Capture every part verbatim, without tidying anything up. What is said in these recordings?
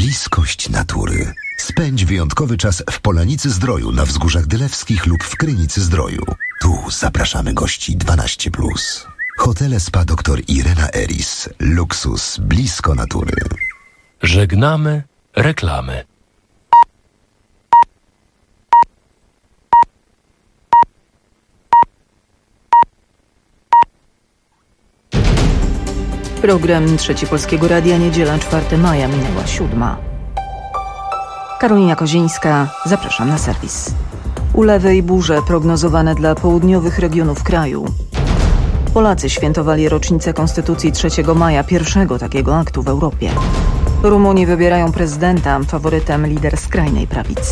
bliskość natury. Spędź wyjątkowy czas w Polanicy Zdroju na Wzgórzach Dylewskich lub w Krynicy Zdroju. Tu zapraszamy gości dwanaście plus. Hotele Spa dr Irena Eris. Luksus blisko natury. Żegnamy reklamy. Program Trzeci Polskiego Radia, niedziela czwartego maja, minęła siódma. Karolina Kozińska, zapraszam na serwis. Ulewy i burze prognozowane dla południowych regionów kraju. Polacy świętowali rocznicę Konstytucji trzeciego maja, pierwszego takiego aktu w Europie. Rumuni wybierają prezydenta, faworytem lider skrajnej prawicy.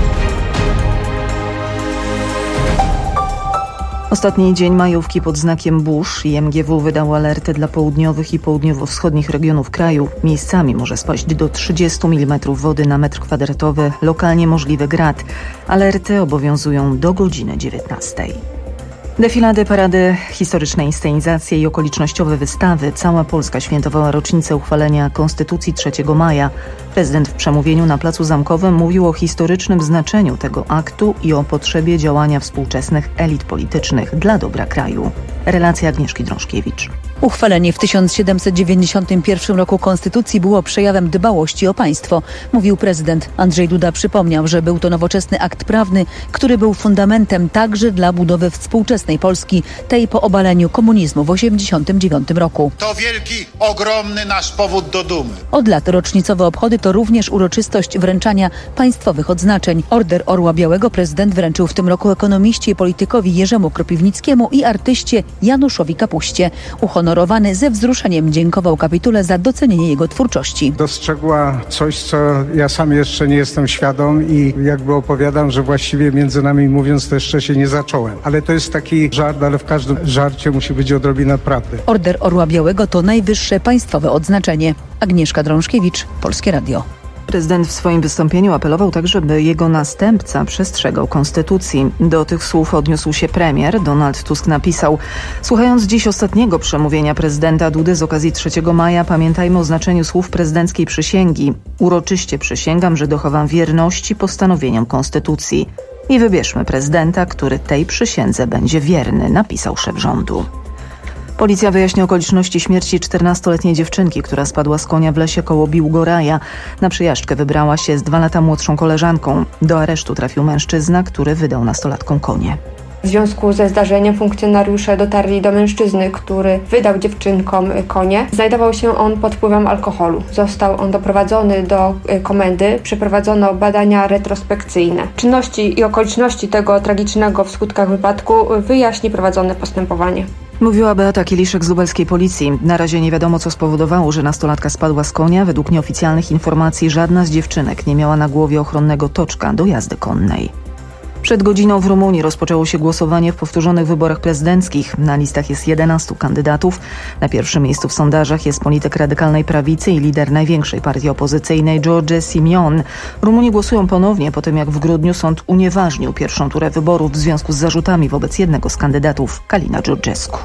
Ostatni dzień majówki pod znakiem burz i M G W wydał alerty dla południowych i południowo-wschodnich regionów kraju. Miejscami może spaść do trzydziestu milimetrów wody na metr kwadratowy, lokalnie możliwy grad. Alerty obowiązują do godziny dziewiętnastej. Defilady, parady, historyczne inscenizacje i okolicznościowe wystawy. Cała Polska świętowała rocznicę uchwalenia Konstytucji trzeciego maja. Prezydent w przemówieniu na Placu Zamkowym mówił o historycznym znaczeniu tego aktu i o potrzebie działania współczesnych elit politycznych dla dobra kraju. Relacja Agnieszki Drążkiewicz. Uchwalenie w tysiąc siedemset dziewięćdziesiątym pierwszym roku Konstytucji było przejawem dbałości o państwo, mówił prezydent. Andrzej Duda przypomniał, że był to nowoczesny akt prawny, który był fundamentem także dla budowy współczesnej Polski, tej po obaleniu komunizmu w osiemdziesiątym dziewiątym roku. To wielki, ogromny nasz powód do dumy. Od lat rocznicowe obchody to również uroczystość wręczania państwowych odznaczeń. Order Orła Białego prezydent wręczył w tym roku ekonomiście i politykowi Jerzemu Kropiwnickiemu i artyście Januszowi Kapuście. Uhonorowany ze wzruszeniem dziękował kapitule za docenienie jego twórczości. Dostrzegła coś, co ja sam jeszcze nie jestem świadom i jakby opowiadam, że właściwie między nami mówiąc to jeszcze się nie zacząłem. Ale to jest taki żart, ale w każdym żarcie musi być odrobina prawdy. Order Orła Białego to najwyższe państwowe odznaczenie. Agnieszka Drążkiewicz, Polskie Radio. Prezydent w swoim wystąpieniu apelował także, by jego następca przestrzegał konstytucji. Do tych słów odniósł się premier. Donald Tusk napisał: słuchając dziś ostatniego przemówienia prezydenta Dudy z okazji trzeciego maja, pamiętajmy o znaczeniu słów prezydenckiej przysięgi. Uroczyście przysięgam, że dochowam wierności postanowieniom konstytucji. I wybierzmy prezydenta, który tej przysiędze będzie wierny, napisał szef rządu. Policja wyjaśnia okoliczności śmierci czternastoletniej dziewczynki, która spadła z konia w lesie koło Biłgoraja. Na przejażdżkę wybrała się z dwa lata młodszą koleżanką. Do aresztu trafił mężczyzna, który wydał nastolatkom konie. W związku ze zdarzeniem funkcjonariusze dotarli do mężczyzny, który wydał dziewczynkom konie. Znajdował się on pod wpływem alkoholu. Został on doprowadzony do komendy. Przeprowadzono badania retrospekcyjne. Czynności i okoliczności tego tragicznego w skutkach wypadku wyjaśni prowadzone postępowanie. Mówiła Beata Kieliszek z lubelskiej policji. Na razie nie wiadomo, co spowodowało, że nastolatka spadła z konia. Według nieoficjalnych informacji żadna z dziewczynek nie miała na głowie ochronnego toczka do jazdy konnej. Przed godziną w Rumunii rozpoczęło się głosowanie w powtórzonych wyborach prezydenckich. Na listach jest jedenastu kandydatów. Na pierwszym miejscu w sondażach jest polityk radykalnej prawicy i lider największej partii opozycyjnej George Simion. Rumuni głosują ponownie po tym, jak w grudniu sąd unieważnił pierwszą turę wyborów w związku z zarzutami wobec jednego z kandydatów, Kalina Georgescu.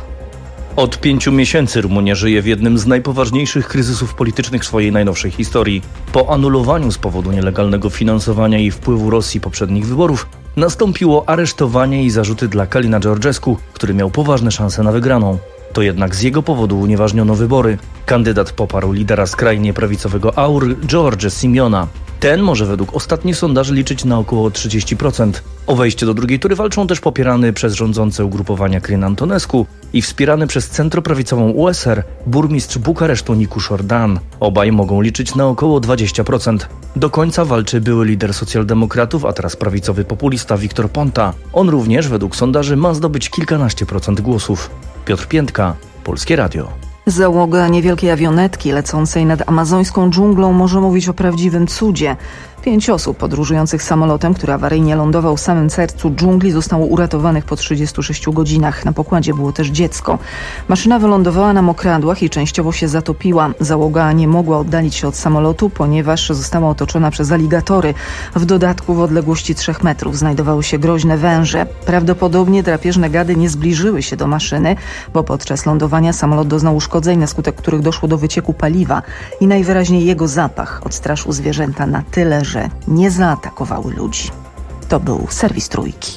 Od pięciu miesięcy Rumunia żyje w jednym z najpoważniejszych kryzysów politycznych swojej najnowszej historii. Po anulowaniu z powodu nielegalnego finansowania i wpływu Rosji poprzednich wyborów nastąpiło aresztowanie i zarzuty dla Kalina Georgescu, który miał poważne szanse na wygraną. To jednak z jego powodu unieważniono wybory. Kandydat poparł lidera skrajnie prawicowego A U R, George Simiona. Ten może według ostatnich sondaży liczyć na około trzydzieści procent. O wejście do drugiej tury walczą też popierany przez rządzące ugrupowania Crin Antonescu i wspierany przez centroprawicową U S R burmistrz Bukaresztu Nicuș Ordan. Obaj mogą liczyć na około dwadzieścia procent. Do końca walczy były lider socjaldemokratów, a teraz prawicowy populista Victor Ponta. On również według sondaży ma zdobyć kilkanaście procent głosów. Piotr Piętka, Polskie Radio. Załoga niewielkiej awionetki lecącej nad amazońską dżunglą może mówić o prawdziwym cudzie. Pięć osób podróżujących samolotem, który awaryjnie lądował w samym sercu dżungli, zostało uratowanych po trzydziestu sześciu godzinach. Na pokładzie było też dziecko. Maszyna wylądowała na mokradłach i częściowo się zatopiła. Załoga nie mogła oddalić się od samolotu, ponieważ została otoczona przez aligatory. W dodatku w odległości trzech metrów znajdowały się groźne węże. Prawdopodobnie drapieżne gady nie zbliżyły się do maszyny, bo podczas lądowania samolot doznał uszkodzeń, na skutek których doszło do wycieku paliwa i najwyraźniej jego zapach odstraszył zwierzęta na tyle, że nie zaatakowały ludzi. To był serwis Trójki.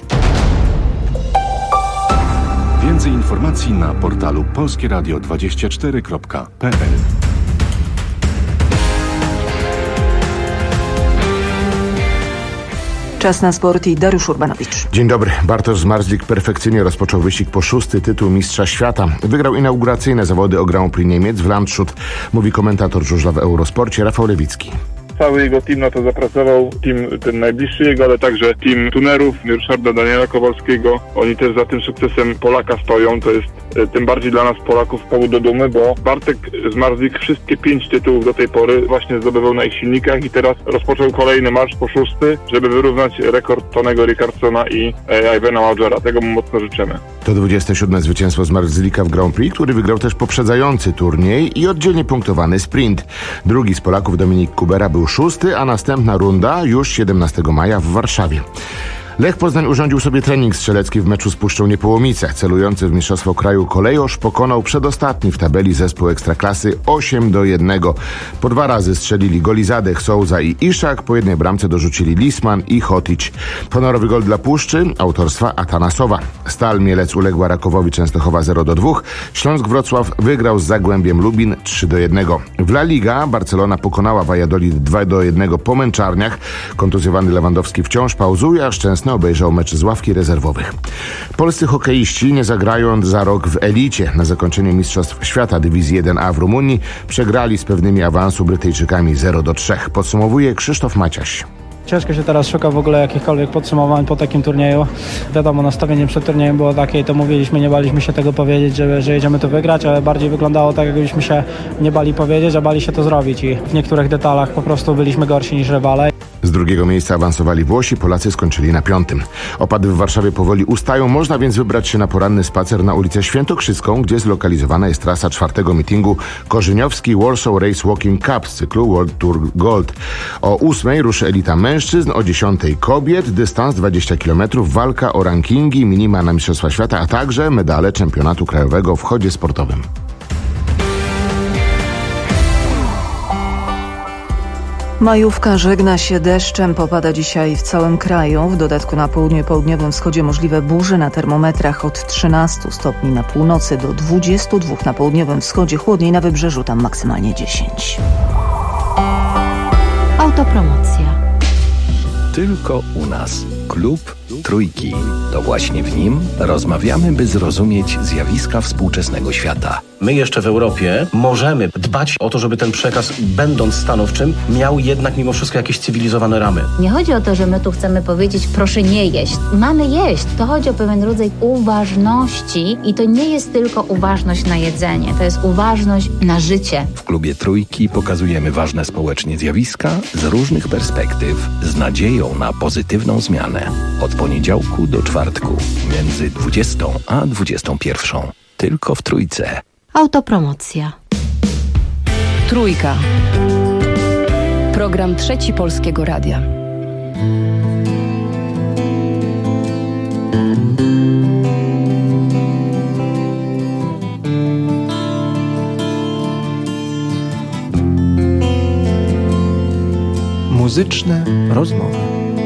Więcej informacji na portalu polskie radio dwadzieścia cztery kropka p l. Czas na sport i Dariusz Urbanowicz. Dzień dobry. Bartosz Zmarzlik perfekcyjnie rozpoczął wyścig po szósty tytuł mistrza świata. Wygrał inauguracyjne zawody o Grand Prix Niemiec w Landshut, mówi komentator żużla w Eurosporcie Rafał Lewicki. Cały jego team na to zapracował, team ten najbliższy jego, ale także team tunerów, Ryszarda Daniela Kowalskiego. Oni też za tym sukcesem Polaka stoją. To jest e, tym bardziej dla nas Polaków powód do dumy, bo Bartek Zmarzlik wszystkie pięć tytułów do tej pory właśnie zdobywał na ich silnikach i teraz rozpoczął kolejny marsz po szósty, żeby wyrównać rekord Tonego Rickardsona i e, Ivana Maugera. Tego mu mocno życzymy. To dwudzieste siódme zwycięstwo Zmarzlika w Grand Prix, który wygrał też poprzedzający turniej i oddzielnie punktowany sprint. Drugi z Polaków, Dominik Kubera, był szósty, a następna runda już siedemnastego maja w Warszawie. Lech Poznań urządził sobie trening strzelecki w meczu z Puszczą Niepołomice. Celujący w Mistrzostwo Kraju Kolejosz pokonał przedostatni w tabeli zespół Ekstraklasy osiem do jednego. Po dwa razy strzelili Golizadeh, Souza i Iszak, po jednej bramce dorzucili Lisman i Hotić. Honorowy gol dla Puszczy autorstwa Atanasowa. Stal Mielec uległa Rakowowi Częstochowa zero do dwóch. Śląsk Wrocław wygrał z Zagłębiem Lubin trzy do jednego. W La Liga Barcelona pokonała Valladolid dwa do jednego po męczarniach. Kontuzjowany Lewandowski wciąż pauzuje, a Szczęsny obejrzał mecz z ławki rezerwowych. Polscy hokeiści nie zagrają za rok w elicie. Na zakończenie Mistrzostw Świata Dywizji jeden A w Rumunii przegrali z pewnymi awansu Brytyjczykami zero do trzech. Podsumowuje Krzysztof Maciaś. Ciężko się teraz szuka w ogóle jakichkolwiek podsumowań po takim turnieju. Wiadomo, nastawienie przed turniejem było takie i to mówiliśmy, nie baliśmy się tego powiedzieć, że, że jedziemy tu wygrać, ale bardziej wyglądało tak, jakbyśmy się nie bali powiedzieć, a bali się to zrobić i w niektórych detalach po prostu byliśmy gorsi niż rywale. Z drugiego miejsca awansowali Włosi, Polacy skończyli na piątym. Opady w Warszawie powoli ustają, można więc wybrać się na poranny spacer na ulicę Świętokrzyską, gdzie zlokalizowana jest trasa czwartego meetingu Korzeniowski Warsaw Race Walking Cup z cyklu World Tour Gold. O ósmej ruszy elita mężczyzn, o dziesiątej kobiet, dystans dwadzieścia kilometrów, walka o rankingi, minima na Mistrzostwa Świata, a także medale czempionatu krajowego w chodzie sportowym. Majówka żegna się deszczem, popada dzisiaj w całym kraju. W dodatku na południu i południowym wschodzie możliwe burze, na termometrach od trzynastu stopni na północy do dwudziestu dwóch na południowym wschodzie, chłodniej na wybrzeżu, tam maksymalnie dziesięć. Autopromocja. Tylko u nas. Klub Trójki. To właśnie w nim rozmawiamy, by zrozumieć zjawiska współczesnego świata. My jeszcze w Europie możemy dbać o to, żeby ten przekaz, będąc stanowczym, miał jednak mimo wszystko jakieś cywilizowane ramy. Nie chodzi o to, że my tu chcemy powiedzieć, proszę nie jeść. Mamy jeść. To chodzi o pewien rodzaj uważności i to nie jest tylko uważność na jedzenie. To jest uważność na życie. W Klubie Trójki pokazujemy ważne społecznie zjawiska z różnych perspektyw, z nadzieją na pozytywną zmianę. Od poniedziałku do czwartku, między dwudziestą a dwudziestą pierwszą. Tylko w Trójce. Autopromocja. Trójka. Program Trzeci Polskiego Radia. Muzyczne rozmowy.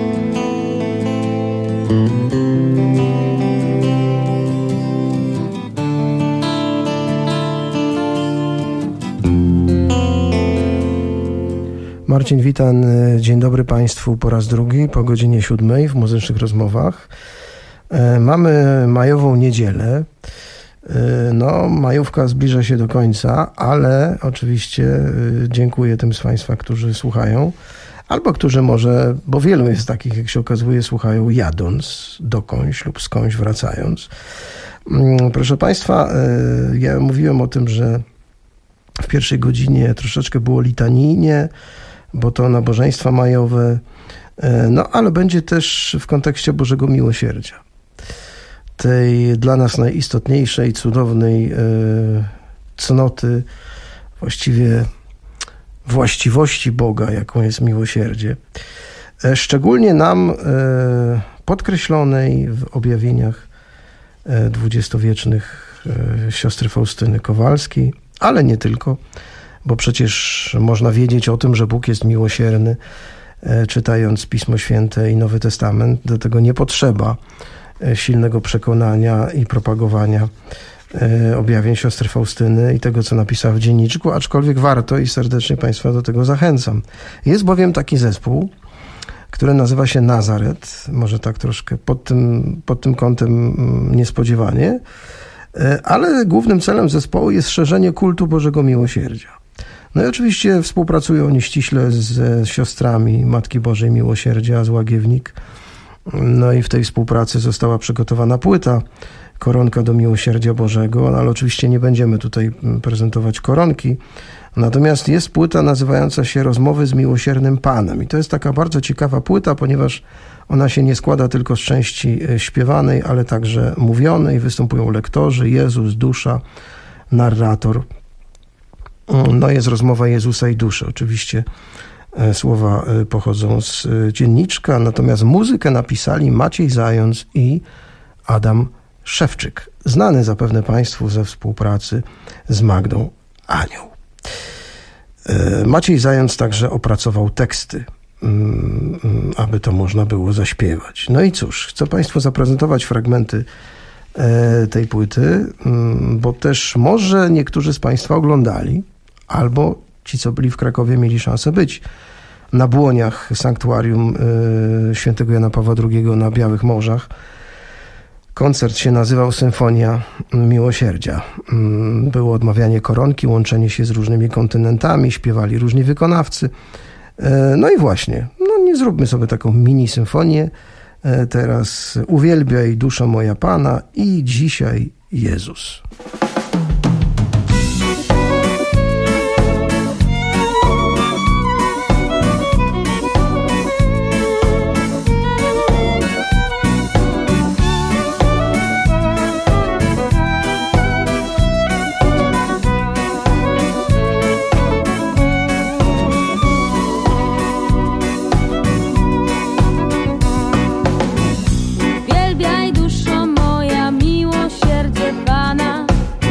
Marcin Witan, dzień dobry Państwu po raz drugi, po godzinie siódmej w Muzycznych Rozmowach. Mamy majową niedzielę. No, majówka zbliża się do końca, ale oczywiście dziękuję tym z Państwa, którzy słuchają, albo którzy może, bo wielu jest takich, jak się okazuje, słuchają jadąc dokądś lub skądś wracając. Proszę Państwa, ja mówiłem o tym, że w pierwszej godzinie troszeczkę było litanijnie, bo to nabożeństwa majowe, no ale będzie też w kontekście Bożego Miłosierdzia. Tej dla nas najistotniejszej, cudownej cnoty, właściwie właściwości Boga, jaką jest miłosierdzie. Szczególnie nam podkreślonej w objawieniach dwudziestowiecznych siostry Faustyny Kowalskiej, ale nie tylko, bo przecież można wiedzieć o tym, że Bóg jest miłosierny, czytając Pismo Święte i Nowy Testament. Do tego nie potrzeba silnego przekonania i propagowania objawień siostry Faustyny i tego, co napisała w dzienniczku, aczkolwiek warto i serdecznie Państwa do tego zachęcam. Jest bowiem taki zespół, który nazywa się Nazaret, może tak troszkę pod tym, pod tym kątem niespodziewanie, ale głównym celem zespołu jest szerzenie kultu Bożego Miłosierdzia. No i oczywiście współpracują oni ściśle z siostrami Matki Bożej Miłosierdzia z Łagiewnik. No i w tej współpracy została przygotowana płyta Koronka do Miłosierdzia Bożego, no ale oczywiście nie będziemy tutaj prezentować koronki. Natomiast jest płyta nazywająca się Rozmowy z Miłosiernym Panem. I to jest taka bardzo ciekawa płyta, ponieważ ona się nie składa tylko z części śpiewanej, ale także mówionej. Występują lektorzy, Jezus, dusza, narrator. No jest rozmowa Jezusa i duszy. Oczywiście słowa pochodzą z dzienniczka, natomiast muzykę napisali Maciej Zając i Adam Szewczyk, znany zapewne Państwu ze współpracy z Magdą Anioł. Maciej Zając także opracował teksty, aby to można było zaśpiewać. No i cóż, chcę Państwu zaprezentować fragmenty tej płyty, bo też może niektórzy z Państwa oglądali, albo ci, co byli w Krakowie, mieli szansę być na błoniach sanktuarium świętego Jana Pawła drugiego na Białych Morzach. Koncert się nazywał Symfonia Miłosierdzia. Było odmawianie koronki, łączenie się z różnymi kontynentami, śpiewali różni wykonawcy. No i właśnie, no nie zróbmy sobie taką mini symfonię. Teraz Uwielbiaj duszo moja Pana i Dzisiaj Jezus. Uwielbiaj duszo moja miłosierdzie Pana.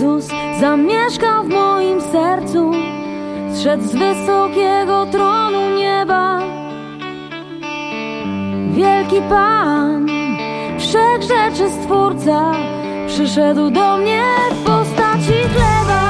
Jezus zamieszkał w moim sercu, zszedł z wysokiego tronu nieba. Wielki Pan, wszechrzeczy Stwórca, przyszedł do mnie w postaci chleba.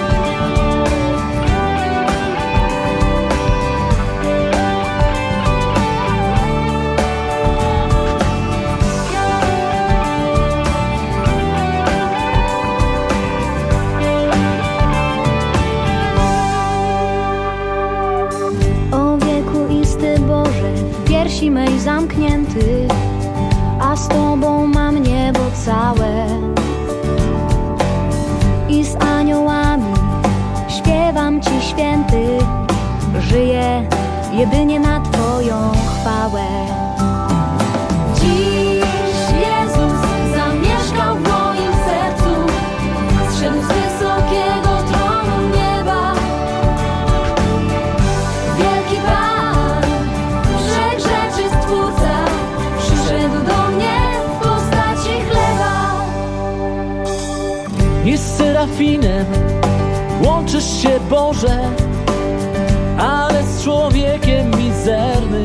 O wiekuisty Boże, w piersi mej zamknięty, a z Tobą mam niebo całe. I z aniołami śpiewam Ci, święty, żyję jedynie na Twoją chwałę. Dziś Jezus zamieszkał w moim sercu, zszedł z wysokiego tronu nieba. Wielki Pan, wszechrzeczy Stwórca, przyszedł do mnie w postaci chleba. I z serafinem łączysz się, Boże, ale z człowiekiem mizerny,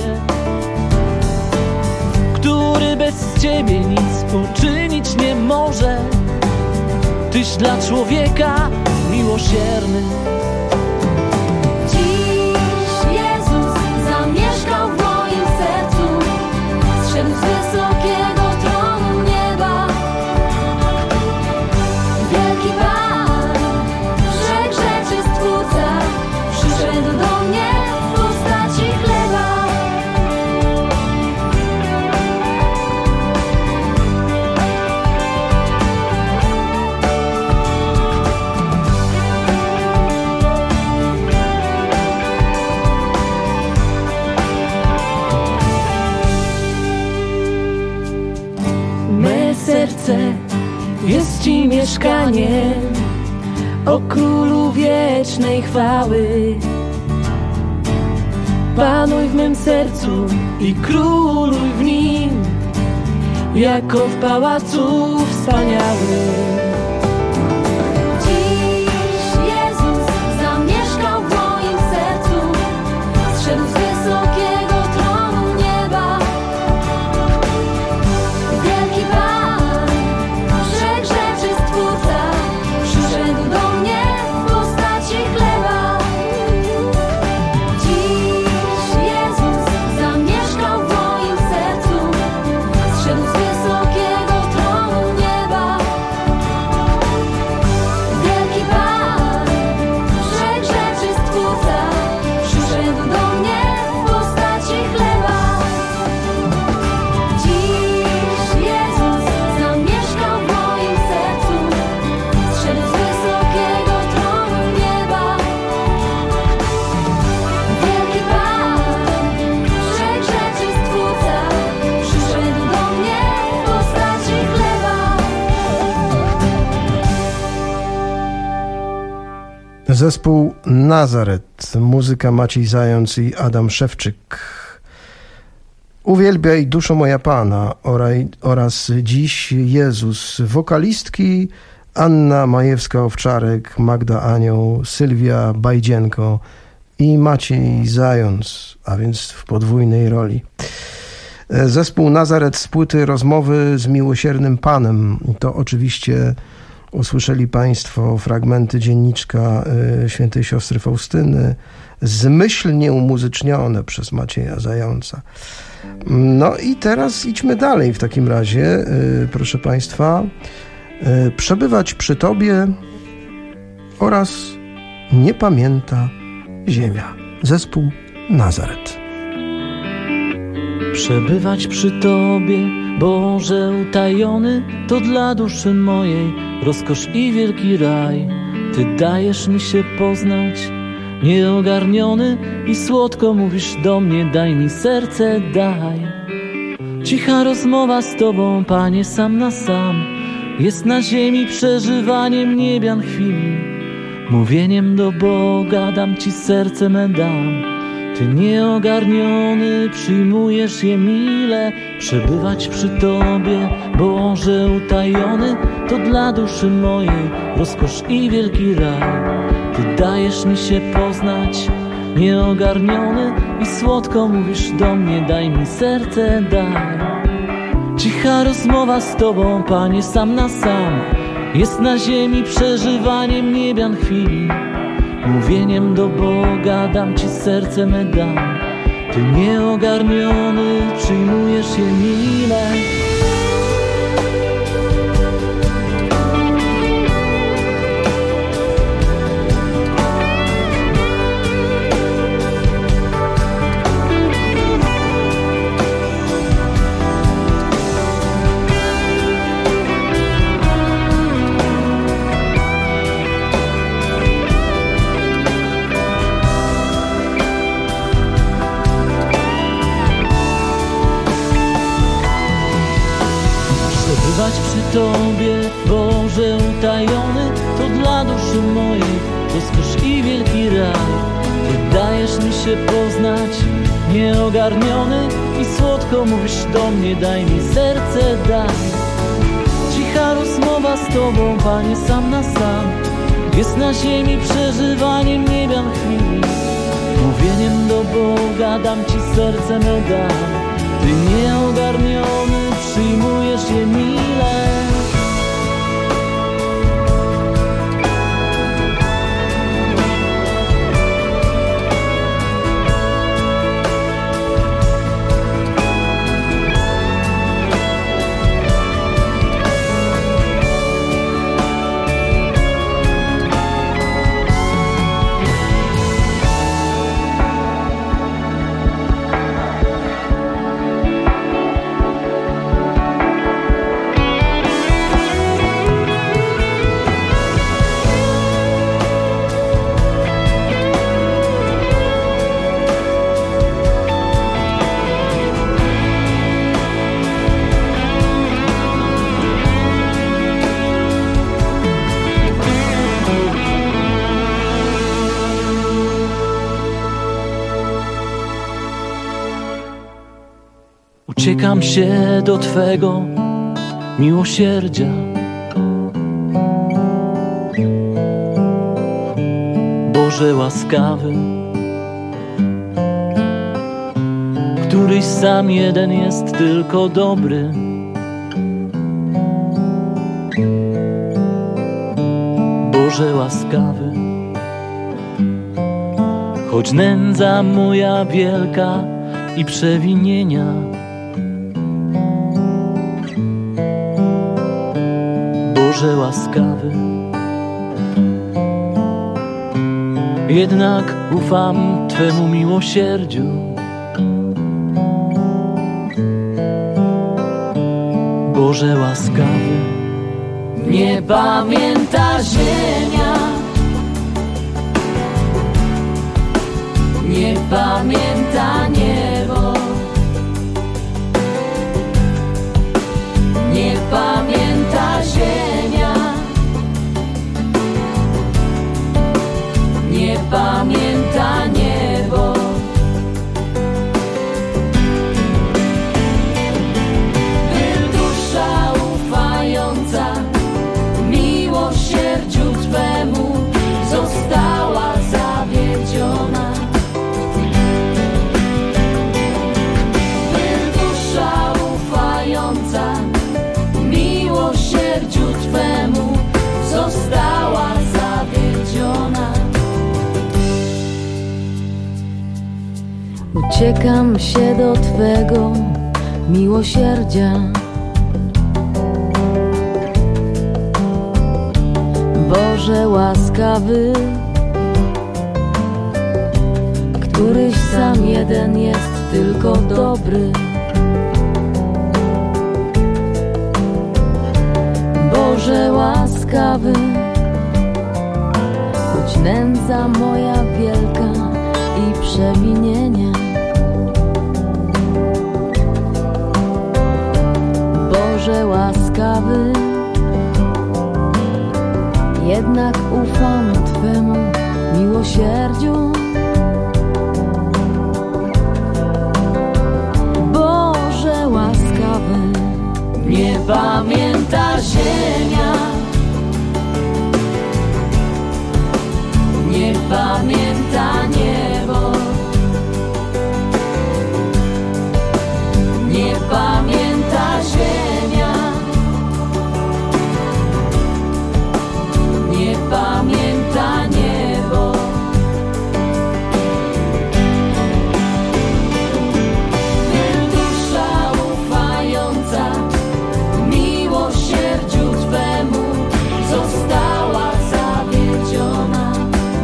który bez Ciebie nic uczynić nie może. Tyś dla człowieka miłosierny. Dziś Jezus zamieszkał w moim sercu, zszedł z wysokiego tronu nieba. Wielki Pan, wszechrzeczy Stwórca, przyszedł do mnie w postaci chleba. Me serce jest Ci mieszkaniem, o Królu wiecznej chwały. Panuj w mym sercu i króluj w nim, jako w pałacu wspaniałym. Dziś Jezus zamieszkał w moim sercu, zszedł z wysokiego tronu nieba. Wielki Pan, wszechrzeczy Stwórca, przyszedł do mnie w postaci chleba. Dziś Jezus zamieszkał w moim sercu, zszedł z wysokiego tronu nieba. Wielki Pan, wszechrzeczy Stwórca, przyszedł do mnie w postaci chleba. Dziś Jezus zamieszkał w moim sercu, zszedł z wysokiego tronu nieba. Wielki Pan, wszechrzeczy Stwórca, przyszedł do mnie w postaci chleba. Zespół Nazaret, muzyka Maciej Zając i Adam Szewczyk. Uwielbiaj duszo moja Pana oraj, oraz Dziś Jezus, wokalistki Anna Majewska-Owczarek, Magda Anioł, Sylwia Bajdzienko i Maciej Zając, a więc w podwójnej roli. Zespół Nazaret z płyty Rozmowy z miłosiernym Panem. To oczywiście usłyszeli Państwo fragmenty dzienniczka y, świętej siostry Faustyny, zmyślnie umuzycznione przez Macieja Zająca. No i teraz idźmy dalej w takim razie, y, proszę Państwa. Y, przebywać przy Tobie oraz Nie pamięta ziemia. Zespół Nazaret. Przebywać przy Tobie, Boże utajony, to dla duszy mojej rozkosz i wielki raj. Ty dajesz mi się poznać, nieogarniony, i słodko mówisz do mnie, daj mi serce, daj. Cicha rozmowa z Tobą, Panie, sam na sam, jest na ziemi przeżywaniem niebian chwili. Mówieniem do Boga, dam Ci serce me dam. Ty nieogarniony przyjmujesz je mile. Przebywać przy Tobie, Boże utajony, to dla duszy mojej rozkosz i wielki raj. Ty dajesz mi się poznać, nieogarniony, i słodko mówisz do mnie, daj mi serce, daj. Cicha rozmowa z Tobą, Panie, sam na sam, jest na ziemi przeżywaniem niebian chwili. Mówieniem do Boga, dam Ci serce me dam. Ty nieogarniony przyjmujesz je mile. Przy Tobie, Boże utajony, to dla duszy mojej rozkosz i wielki raj. Ty dajesz mi się poznać, nieogarniony, i słodko mówisz do mnie, daj mi serce, daj. Cicha rozmowa z Tobą, Panie, sam na sam, jest na ziemi przeżywaniem niebian chwili. Mówieniem do Boga, dam Ci serce me dam. Ty nieogarniony przyjmujesz je mile. Uciekam się do Twego miłosierdzia. Boże łaskawy, któryś sam jeden jest tylko dobry. Boże łaskawy, choć nędza moja wielka i przewinienia, Boże łaskawy, jednak ufam Twemu miłosierdziu. Boże łaskawy, nie pamięta ziemia, nie pamięta niebo, nie pamięta ziemia, nie pamięta niebo. Gdy dusza ufająca miłosierdziu Twemu została zawiedziona, gdy dusza ufająca miłosierdziu Twemu została zawiedziona. Uciekam się do Twego miłosierdzia, Boże łaskawy, któryś sam jeden jest tylko dobry. Boże łaskawy, choć nędza moja wielka i przewinienia, Boże łaskawy, jednak ufam Twemu miłosierdziu. pamięta ziemia, nie pamięta niebo, nie pamięta ziemia, nie pamięta niebo. Dusza ufająca miłosierdziu Twemu została zawiedziona.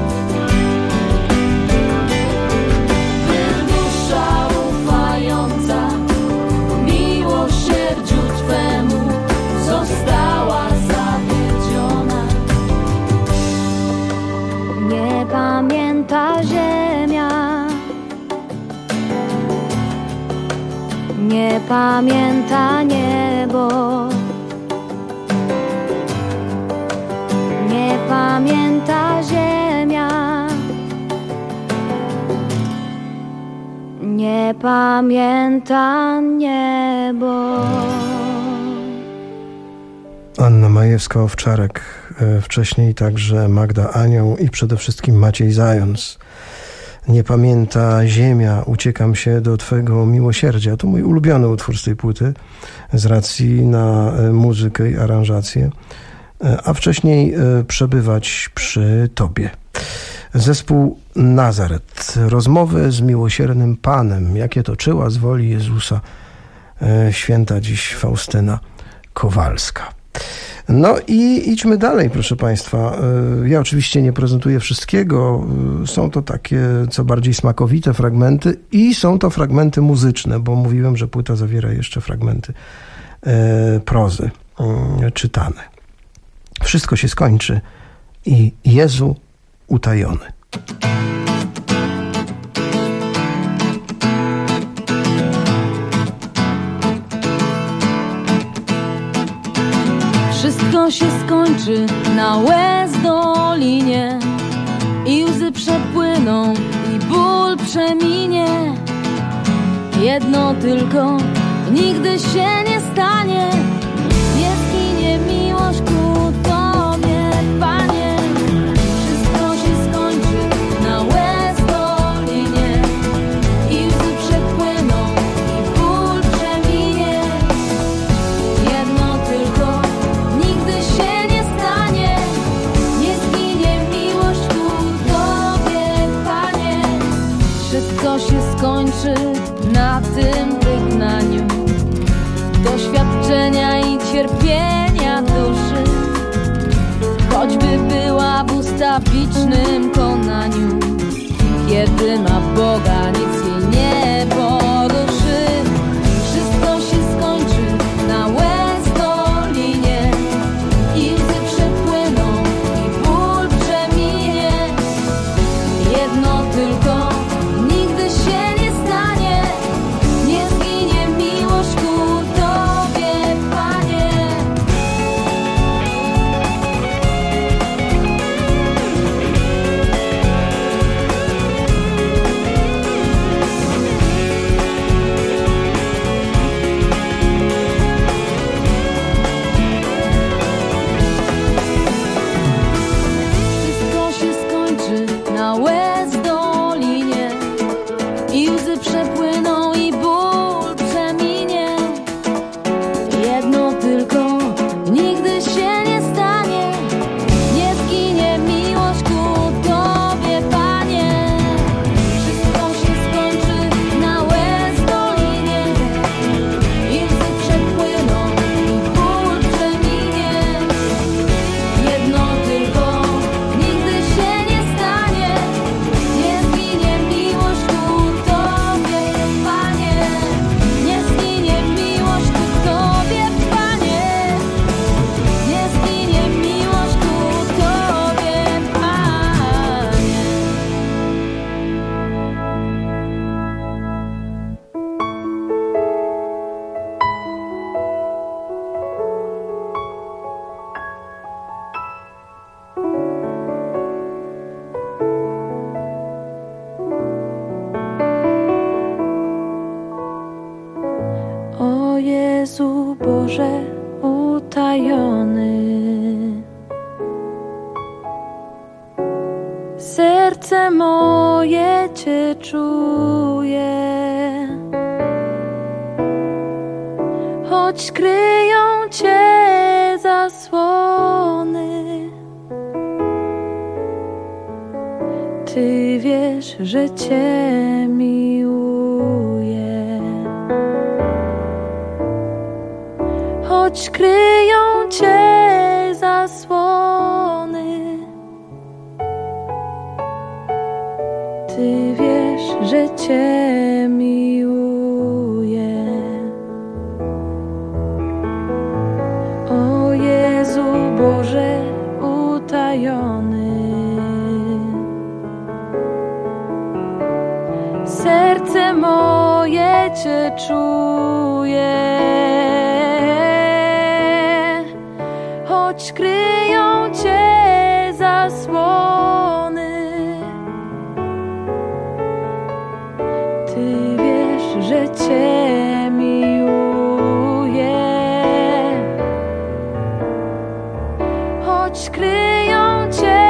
Dusza ufająca miłosierdziu Twemu została zawiedziona. Nie pamięta ziemia, nie pamięta niebo, nie pamięta ziemia, nie pamięta niebo. Anna Majewska-Owczarek, wcześniej także Magda Anioł i przede wszystkim Maciej Zając. Nie pamięta ziemia, uciekam się do Twego miłosierdzia. To mój ulubiony utwór z tej płyty z racji na muzykę i aranżację. A wcześniej przebywać przy Tobie. Zespół Nazaret. Rozmowy z miłosiernym Panem. Jakie toczyła z woli Jezusa święta dziś Faustyna Kowalska. No i idźmy dalej, proszę Państwa. Ja oczywiście nie prezentuję wszystkiego. Są to takie co bardziej smakowite fragmenty i są to fragmenty muzyczne, bo mówiłem, że płyta zawiera jeszcze fragmenty prozy czytane. Wszystko się skończy i Jezu utajony. Wszystko się skończy na łez dolinie i łzy przepłyną i ból przeminie. Jedno tylko nigdy się nie stanie, nie zginie miłość ku Tobie, Panie. Wszystko się skończy na łez dolinie i łzy przepłyną i ból przeminie. Jedno tylko nigdy się nie stanie, nie zginie miłość ku Tobie, Panie. Wszystko się skończy na tym wygnaniu, doświadczenia i cierpienia duszy, choćby była w ustawicznym konaniu. Kiedy ma Boga, nic jej nie poruszy. Wszystko się skończy na łez dolinie i łzy przepłyną i ból przeminie. Jedno tylko nigdy się nie stanie, nie zginie miłość ku Tobie, Panie. serce moje Cię czuje, choć kryją Cię zasłony. Ty wiesz, że Cię miłuję, choć kryją Cię zasłony. Ty wiesz, że Cię miłuję. O Jezu Boże utajony, serce moje Cię czuje, choć kryją Cię zasłony. Ty wiesz, że Cię miłuję, choć kryją Cię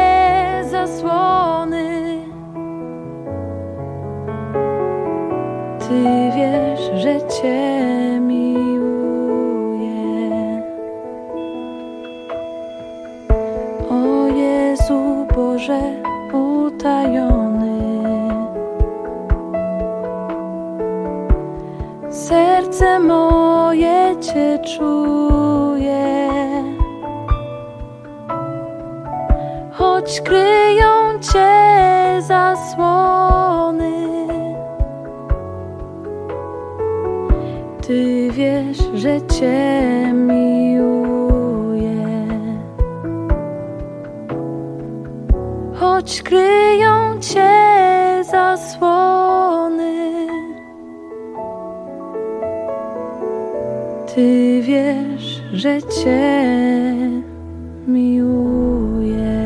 zasłony. Ty wiesz, że Cię miłuję. O Jezu Boże utajony, serce moje Cię czuje, choć kryją Cię zasłony. Ty wiesz, że Cię miłuję, choć kryją Cię zasłony. Ty wiesz, że Cię miłuję.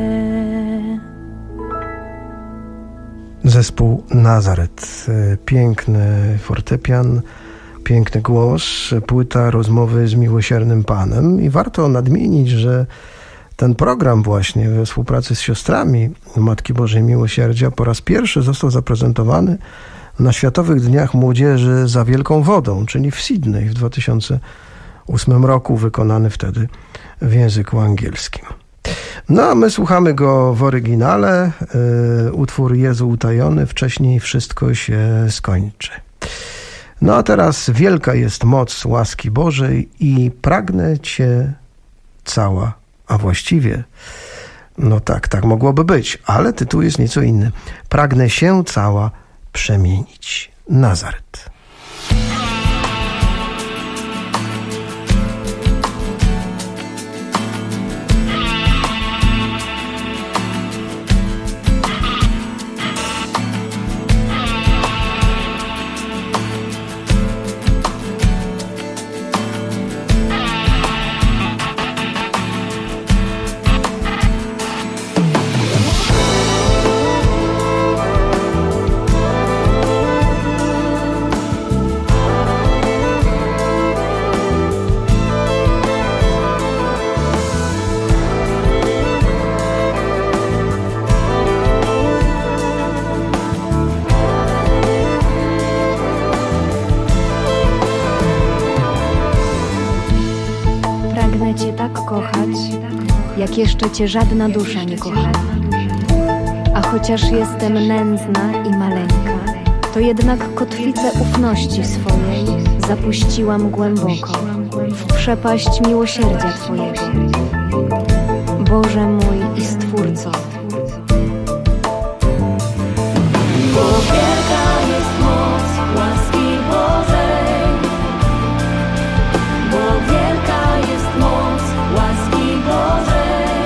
Zespół Nazaret. Piękny fortepian, piękny głos, płyta Rozmowy z miłosiernym Panem. I warto nadmienić, że ten program właśnie we współpracy z siostrami Matki Bożej Miłosierdzia po raz pierwszy został zaprezentowany na Światowych Dniach Młodzieży za Wielką Wodą, czyli w Sydney w dwa tysiące ósmym roku, wykonany wtedy w języku angielskim. No a my słuchamy go w oryginale, yy, utwór Jezu utajony, wcześniej wszystko się skończy. No a teraz wielka jest moc łaski Bożej i pragnę Cię cała, a właściwie, no tak, tak mogłoby być, ale tytuł jest nieco inny. Pragnę się cała przemienić. Nazaret. Jak jeszcze Cię żadna dusza nie kochała. A chociaż jestem nędzna i maleńka, to jednak kotwicę ufności swojej zapuściłam głęboko w przepaść miłosierdzia Twojego. Boże mój i Stwórco. Bo wielka jest moc łaski Bożej, bo wielka jest moc łaski Bożej.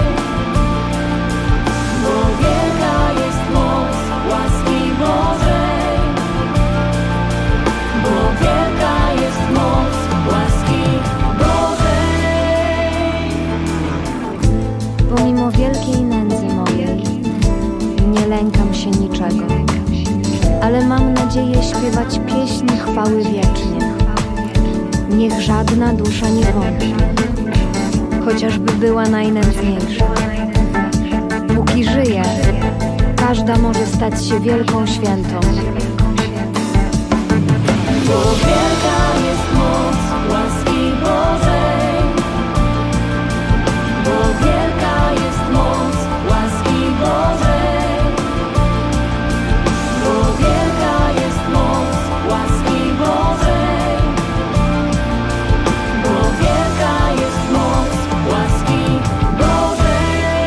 Pomimo wielkiej nędzy mojej nie lękam się niczego, ale mam nadzieję śpiewać pieśń chwały wiecznie. Niech żadna dusza nie wątpi, chociażby była najnędzniejsza. Póki żyję, każdy każda może stać się wielką świętą. Bo wielka jest moc łaski Bożej, bo wielka jest moc łaski Bożej, bo wielka jest moc łaski Bożej, bo wielka jest moc łaski Bożej.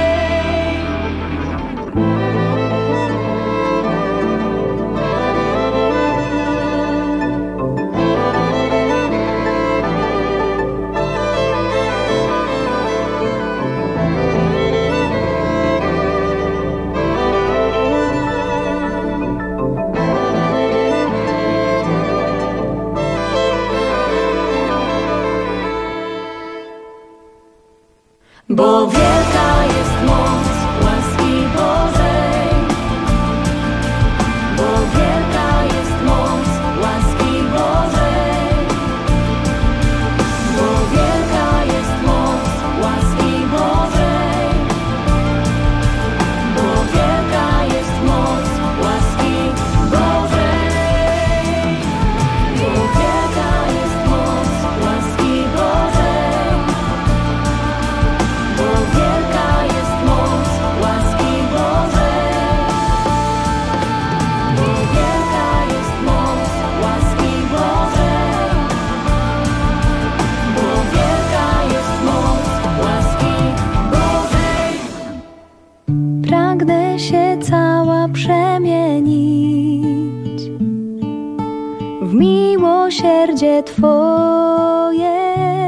Bo wielka jest moc łaski Bożej, bo wielka jest moc łaski Bożej, bo wielka jest moc łaski Bożej, bo wielka jest moc łaski Bożej, bo wielka jest moc łaski Bożej. Bo wielka jest moc łaski Bożej, bo wielka jest moc łaski Bożej, bo wielka jest moc łaski Bożej. Pragnę się cała przemienić w miłosierdzie Twoje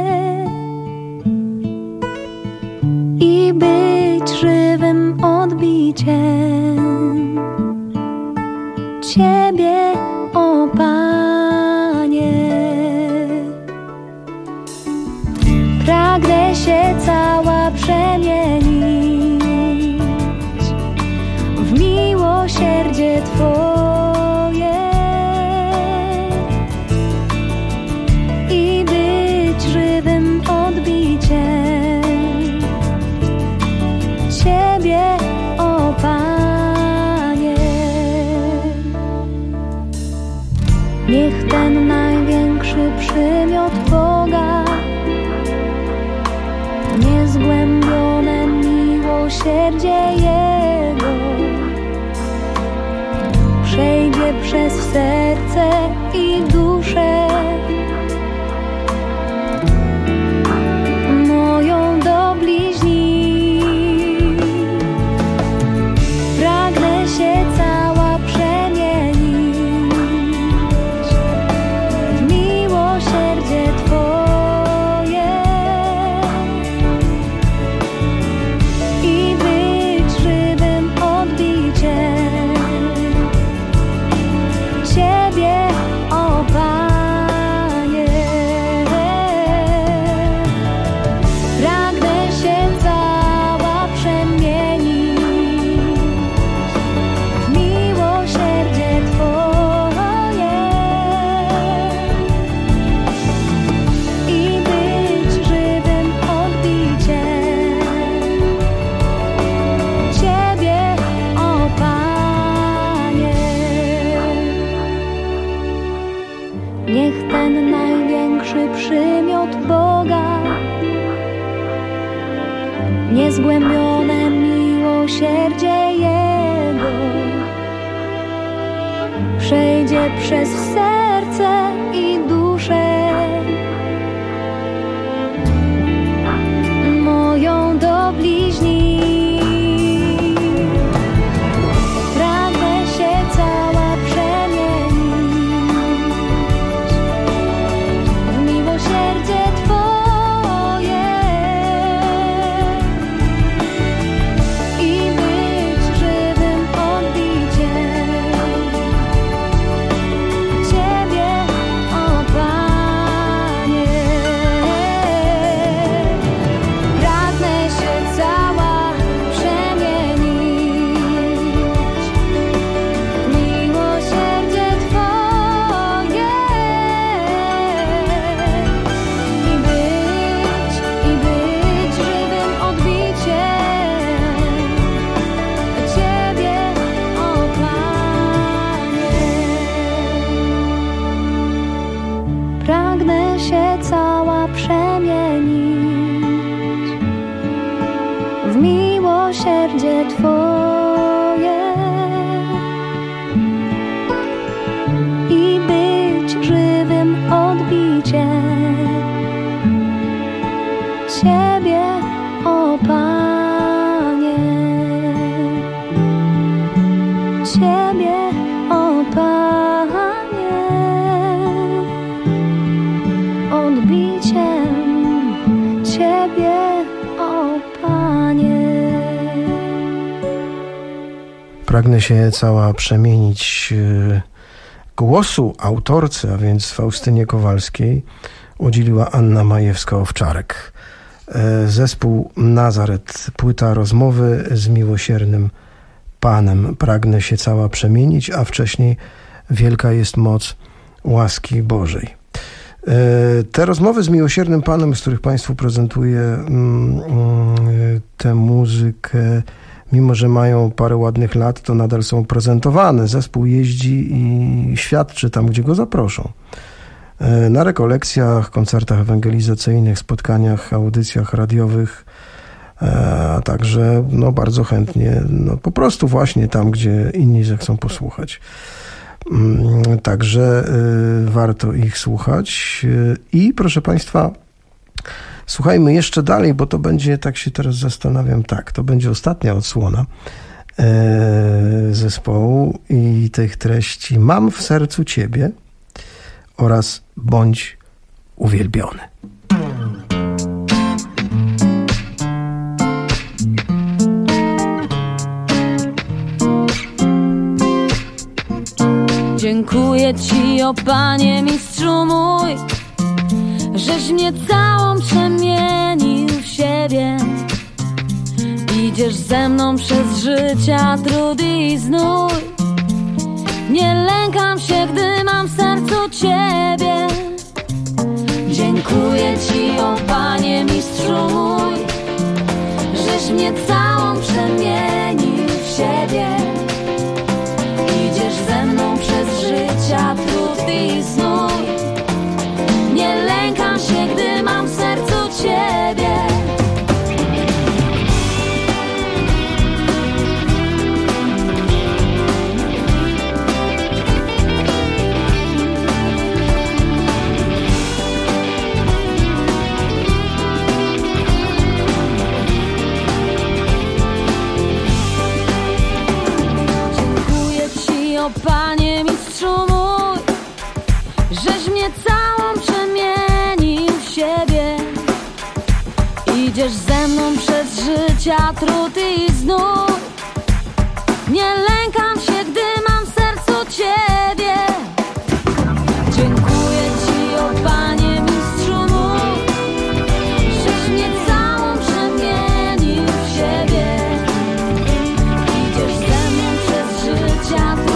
i być żywym odbiciem Ciebie, o Panie. Pragnę się cała przemienić w miłosierdzie Twoje i być żywym odbiciem Ciebie, o Panie. Niech ten największy przymiot Boga, niezgłębione miłosierdzie Jego, przejdzie przez serce i duszę moją do bliźni. Pragnę się cała przemienić w miłosierdzie Twoje i być żywym odbiciem Ciebie, o Panie. Pragnę się cała przemienić w miłosierdzie Twoje i być żywym odbiciem Ciebie, o Panie. Niech ten największy przymiot Boga, niezgłębione miłosierdzie Jego, przejdzie przez serce i duszę moją do bliźni. Pragnę się cała przemienić w miłosierdzie Twoje i być żywym odbiciem Ciebie, o miłosierdzie Twoje i być żywym odbiciem Ciebie, o Panie, Ciebie, o Panie, odbiciem Ciebie, o Panie. Pragnę się cała przemienić. Głosu autorce, a więc Faustynie Kowalskiej, udzieliła Anna Majewska-Owczarek. Zespół Nazaret, płyta Rozmowy z miłosiernym Panem. Pragnę się cała przemienić, a wcześniej Wielka jest moc łaski Bożej. Te rozmowy z miłosiernym Panem, z których Państwu prezentuję tę muzykę, mimo że mają parę ładnych lat, to nadal są prezentowane. Zespół jeździ i świadczy tam, gdzie go zaproszą. Na rekolekcjach, koncertach ewangelizacyjnych, spotkaniach, audycjach radiowych, a także no, bardzo chętnie, no, po prostu właśnie tam, gdzie inni zechcą posłuchać. Także y, warto ich słuchać. I proszę Państwa, słuchajmy jeszcze dalej, bo to będzie, tak się teraz zastanawiam, tak, to będzie ostatnia odsłona y, zespołu i tych treści Mam w sercu Ciebie oraz Bądź uwielbiony. Dziękuję Ci, o Panie mistrzu mój, żeś mnie całą przemienił w siebie. Idziesz ze mną przez życia trud i znój. Nie lękam się, gdy mam w sercu Ciebie. Dziękuję Ci, o Panie mistrzu mój, żeś mnie całą przemienił w siebie. Idziesz ze mną przez życia trud i znój. Nie lękam się, gdy mam w sercu Ciebie. O Panie mistrzu mój, żeś mnie całą przemienił w siebie. Idziesz ze mną przez życia trud i znój. Nie lękam się, gdy mam w sercu Ciebie. Dziękuję Ci, o Panie mistrzu mój, żeś mnie całą przemienił w siebie. Idziesz ze mną przez życia trud.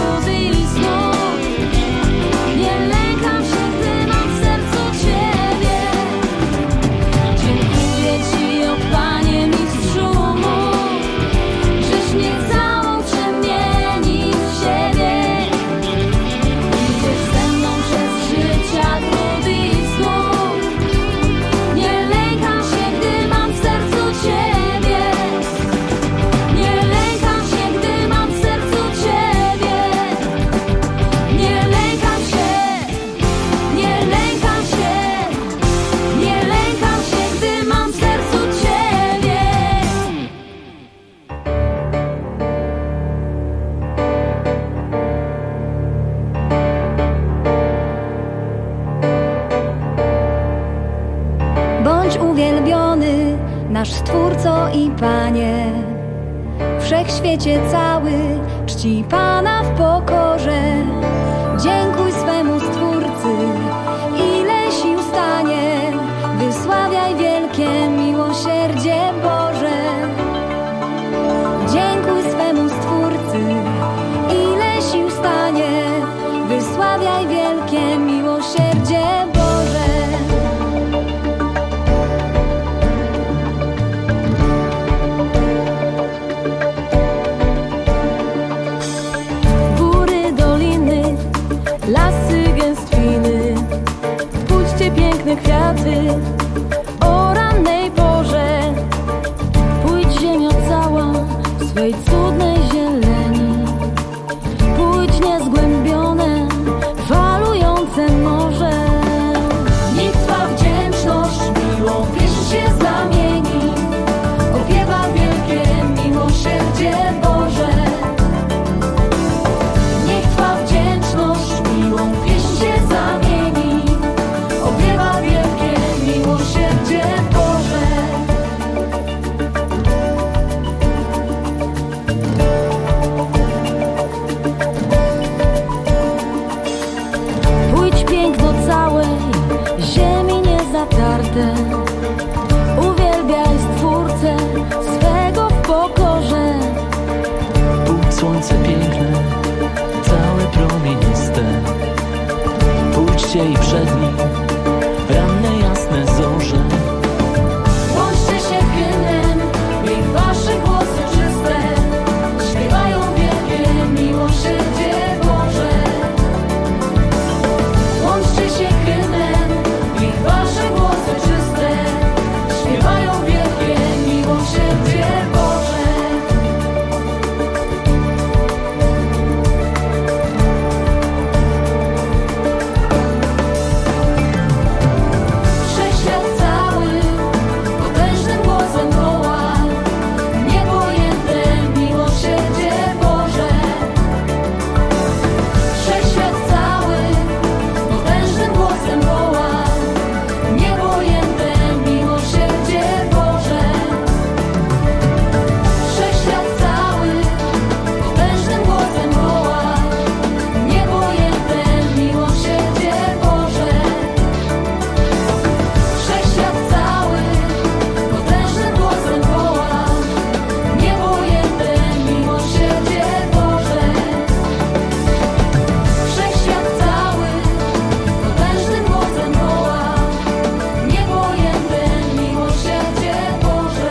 Uwielbiony nasz Stwórco i Panie, wszechświecie cały czci Pana w pokorze. Dziękuj swemu Stwórcy, ile sił stanie, wysławiaj wielkie miłosierdzie Boże. Dziękuj swemu Stwórcy, ile sił stanie, wysławiaj wielkie miłosierdzie Boże. La swej cudnej zieleni. Pójdź niezgłębione, falujące morze. Niech Twa wdzięczność miłą pieśń się zamieni, opiewa wielkie miłosierdzie Boże. Niech Twa wdzięczność miłą pieśń się zamieni, opiewa wielkie miłosierdzie Boże. Pójdź piękno całej ziemi niezatarte, uwielbiaj Stwórcę swego w pokorze. Pójdź słońce piękne, całe promieniste, pójdźcie i przed nim ranne jasne zorze. Łączcie się hymnem, niech wasze głosy czyste śpiewają wielkie miłosierdzie Boże. Łączcie się hymnem, niech wasze głosy czyste śpiewają wielkie miłosierdzie Boże. Wszechświat cały potężnym głosem woła, niepojęte miłosierdzie Boże. Wszechświat cały potężnym głosem woła, niepojęte miłosierdzie Boże. Wszechświat cały potężnym głosem woła, niepojęte miłosierdzie Boże. Wszechświat cały potężnym głosem woła, niepojęte miłosierdzie Boże. Wszechświat cały potężnym głosem woła, niepojęte miłosierdzie Boże.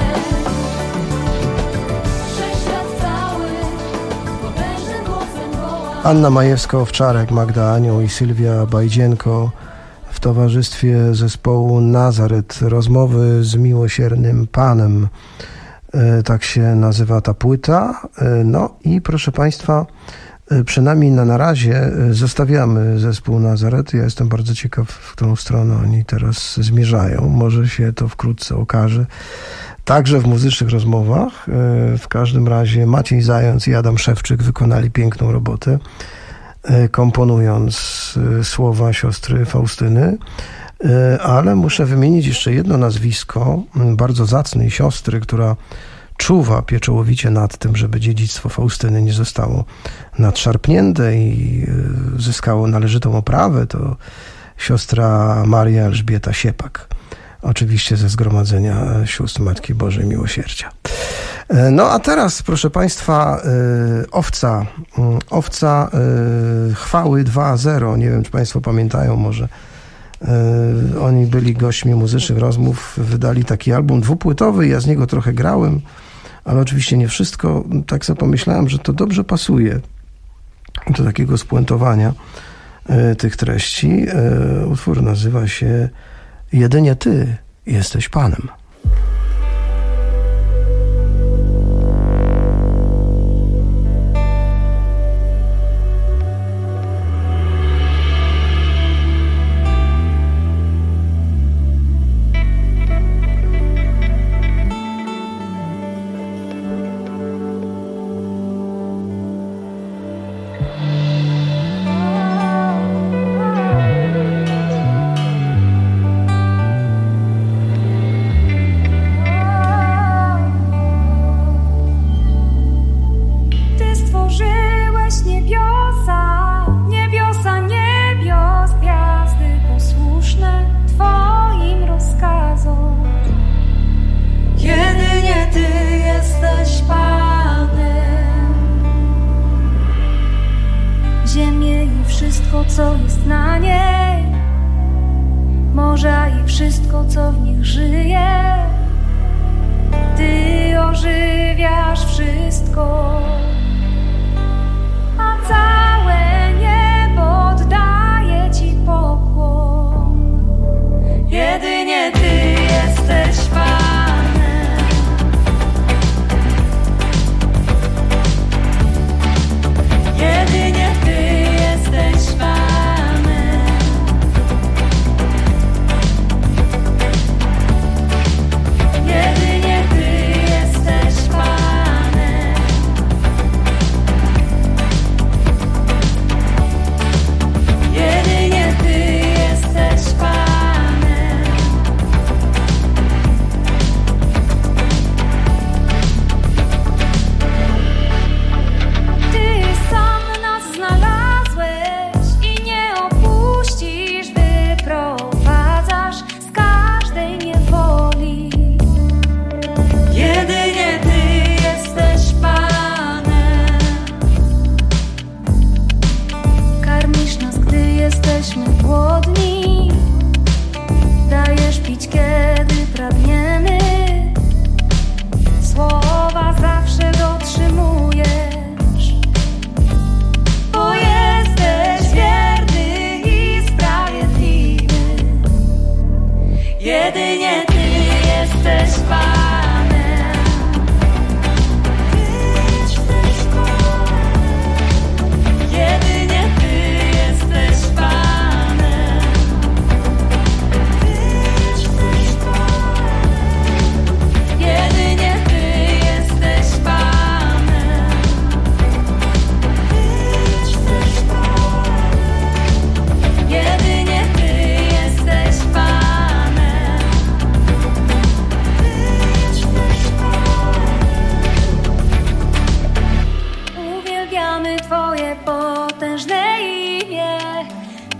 Wszechświat cały potężnym głosem woła. Anna Majewska-Owczarek, Magda Anioł i Sylwia Bajdzienko w towarzystwie zespołu Nazaret. Rozmowy z miłosiernym Panem. E, Tak się nazywa ta płyta. E, No i proszę Państwa, e, przynajmniej na, na razie e, zostawiamy zespół Nazaret. Ja jestem bardzo ciekaw, w którą stronę oni teraz zmierzają. Może się to wkrótce okaże. Także w muzycznych rozmowach. E, W każdym razie Maciej Zając i Adam Szewczyk wykonali piękną robotę, e, komponując e, słowa siostry Faustyny. E, Ale muszę wymienić jeszcze jedno nazwisko m, bardzo zacnej siostry, która czuwa pieczołowicie nad tym, żeby dziedzictwo Faustyny nie zostało nadszarpnięte i e, zyskało należytą oprawę. To siostra Maria Elżbieta Siepak. Oczywiście ze Zgromadzenia Sióstr Matki Bożej Miłosierdzia. E, No a teraz, proszę Państwa, e, Owca. Mm, Owca e, Chwały dwa zero. Nie wiem, czy Państwo pamiętają, może e, oni byli gośćmi muzycznych rozmów. Wydali taki album dwupłytowy. Ja z niego trochę grałem, ale oczywiście nie wszystko. Tak sobie pomyślałem, że to dobrze pasuje do takiego spuentowania e, tych treści. E, Utwór nazywa się Jedynie Ty jesteś Panem.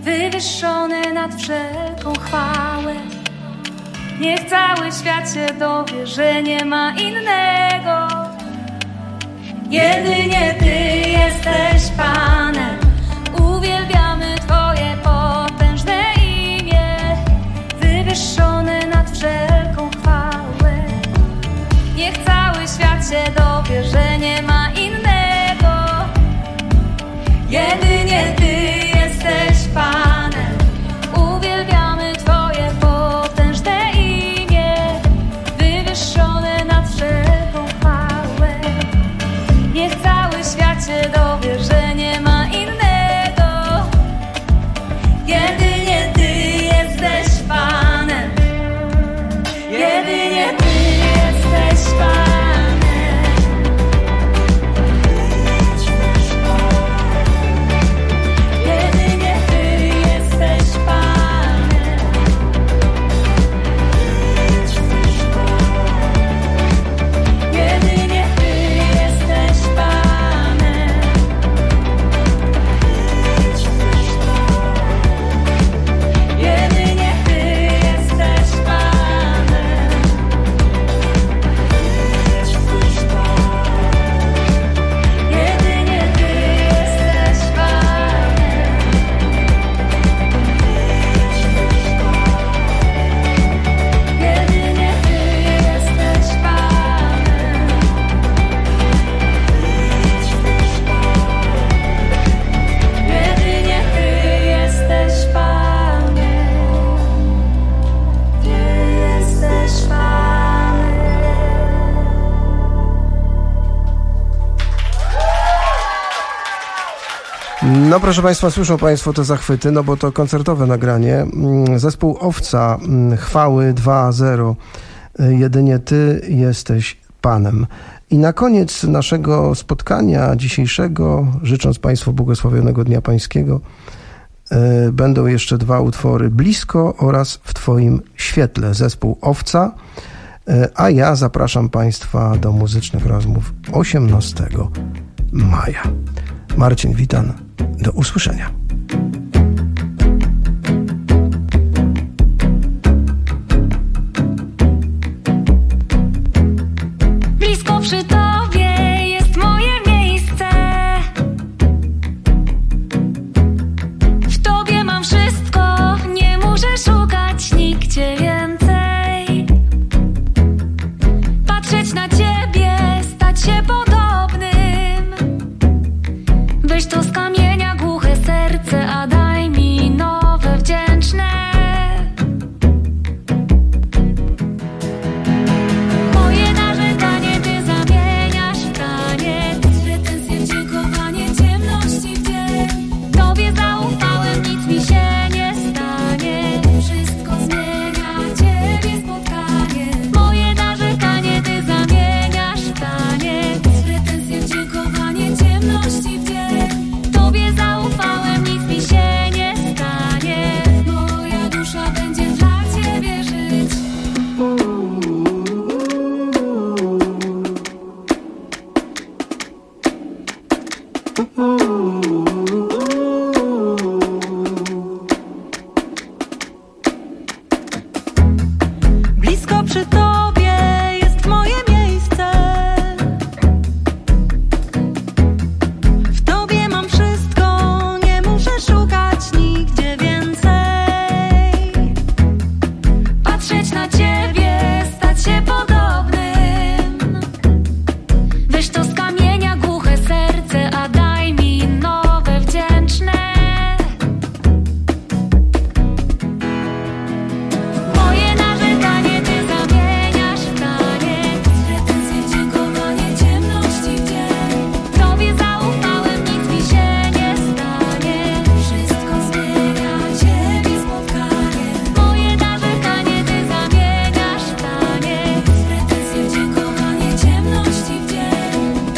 wywyższony nad wszelką chwałę. Niech cały świat się dowie, że nie ma innego. Jedynie Ty jesteś Panem. Uwielbiamy Twoje potężne imię, wywyższony nad wszelką chwałę. Niech cały świat się dowie, że nie ma innego. Jedynie Ty jesteś Panem. Uwielbiamy Twoje potężne imię, wywyższone nad wszelką chwałę. Niech cały świat się dowie, że nie ma innego. Jedynie Ty jesteś Panem. Jedynie Ty jesteś Panem. No proszę Państwa, słyszą Państwo te zachwyty, no bo to koncertowe nagranie. Zespół Owca, chwały dwa zero. Jedynie Ty jesteś Panem. I na koniec naszego spotkania dzisiejszego, życząc Państwu błogosławionego Dnia Pańskiego, będą jeszcze dwa utwory: Blisko oraz W Twoim świetle. Zespół Owca, a ja zapraszam Państwa do muzycznych rozmów osiemnastego maja. Marcin Witan, do usłyszenia. Blisko przy Tobie jest moje miejsce. W Tobie mam wszystko, nie muszę szukać nigdzie więcej. Patrzeć na Ciebie, stać się podobnym. Weź to z kamienia głuche serce, a daj mi nowe, wdzięczne. Moje narzekanie Ty zamieniasz w taniec, pretensje w dziękowanie, ciemności w dzień. Tobie zaufałem, nic mi się nie stanie. Wszystko zmienia Ciebie spotkanie. Moje narzekanie Ty zamieniasz w taniec, pretensje w dziękowanie, ciemności w dzień. Tobie zaufałem, nic mi się nie stanie. Moja dusza będzie dla Ciebie żyć. Blisko przy Tobie jest moje miejsce. W Tobie mam wszystko, nie muszę szukać nigdzie więcej. Patrzeć na Ciebie, stać się podobnym. Weź to z kamienia głuche serce, a daj mi nowe, wdzięczne. Moje narzekanie Ty zamieniasz w taniec, pretensje w dziękowanie, ciemności w dzień. Tobie zaufałem, nic mi się nie stanie. Wszystko zmienia Ciebie spotkanie. Moje narzekanie Ty zamieniasz w taniec, pretensje w dziękowanie, ciemności w dzień.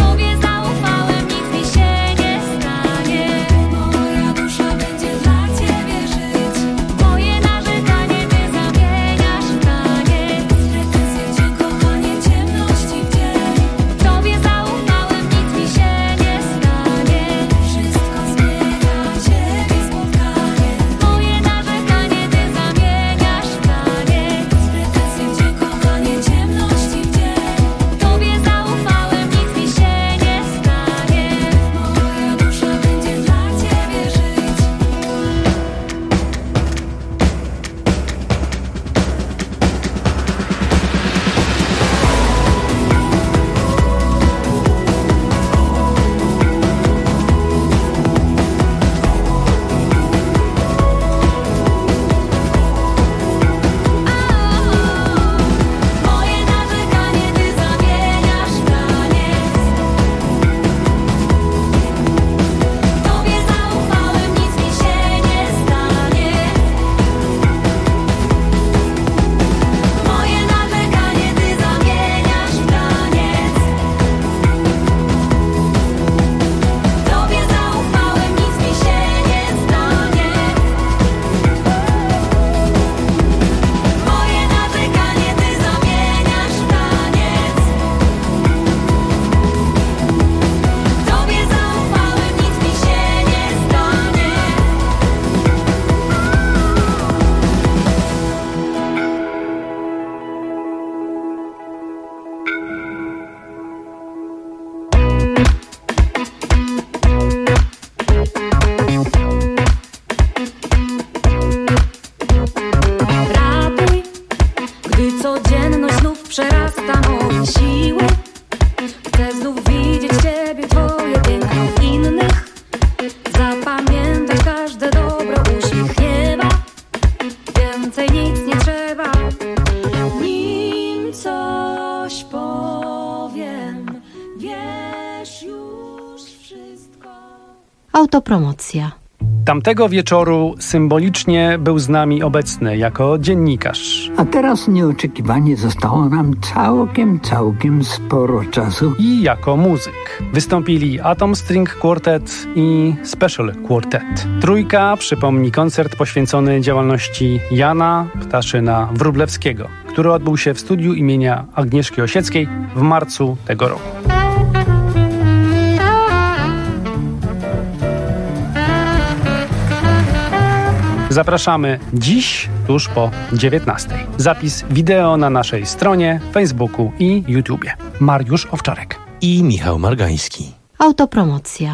Autopromocja. Tamtego wieczoru symbolicznie był z nami obecny jako dziennikarz. A teraz nieoczekiwanie zostało nam całkiem, całkiem sporo czasu. I jako muzyk. Wystąpili Atom String Quartet i Special Quartet. Trójka przypomni koncert poświęcony działalności Jana Ptaszyna-Wróblewskiego, który odbył się w studiu imienia Agnieszki Osieckiej w marcu tego roku. Zapraszamy dziś tuż po dziewiętnastej. Zapis wideo na naszej stronie, Facebooku i YouTubie. Mariusz Owczarek i Michał Margański. Autopromocja.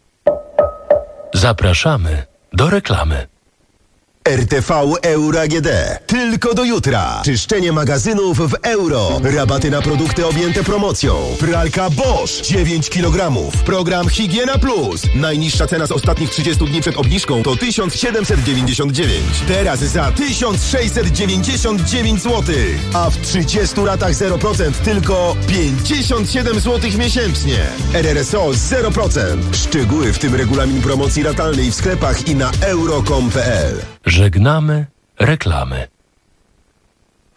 Zapraszamy do reklamy. R T V Euro A G D. Tylko do jutra. Czyszczenie magazynów w euro. Rabaty na produkty objęte promocją. Pralka Bosch dziewięć kilogramów. Program Higiena Plus. Najniższa cena z ostatnich trzydziestu dni przed obniżką to tysiąc siedemset dziewięćdziesiąt dziewięć. Teraz za tysiąc sześćset dziewięćdziesiąt dziewięć złotych. A w trzydziestu ratach zero procent tylko pięćdziesiąt siedem złotych miesięcznie. R R S O zero procent. Szczegóły, w tym regulamin promocji ratalnej w sklepach i na euro kropka com kropka p l. Żegnamy reklamy.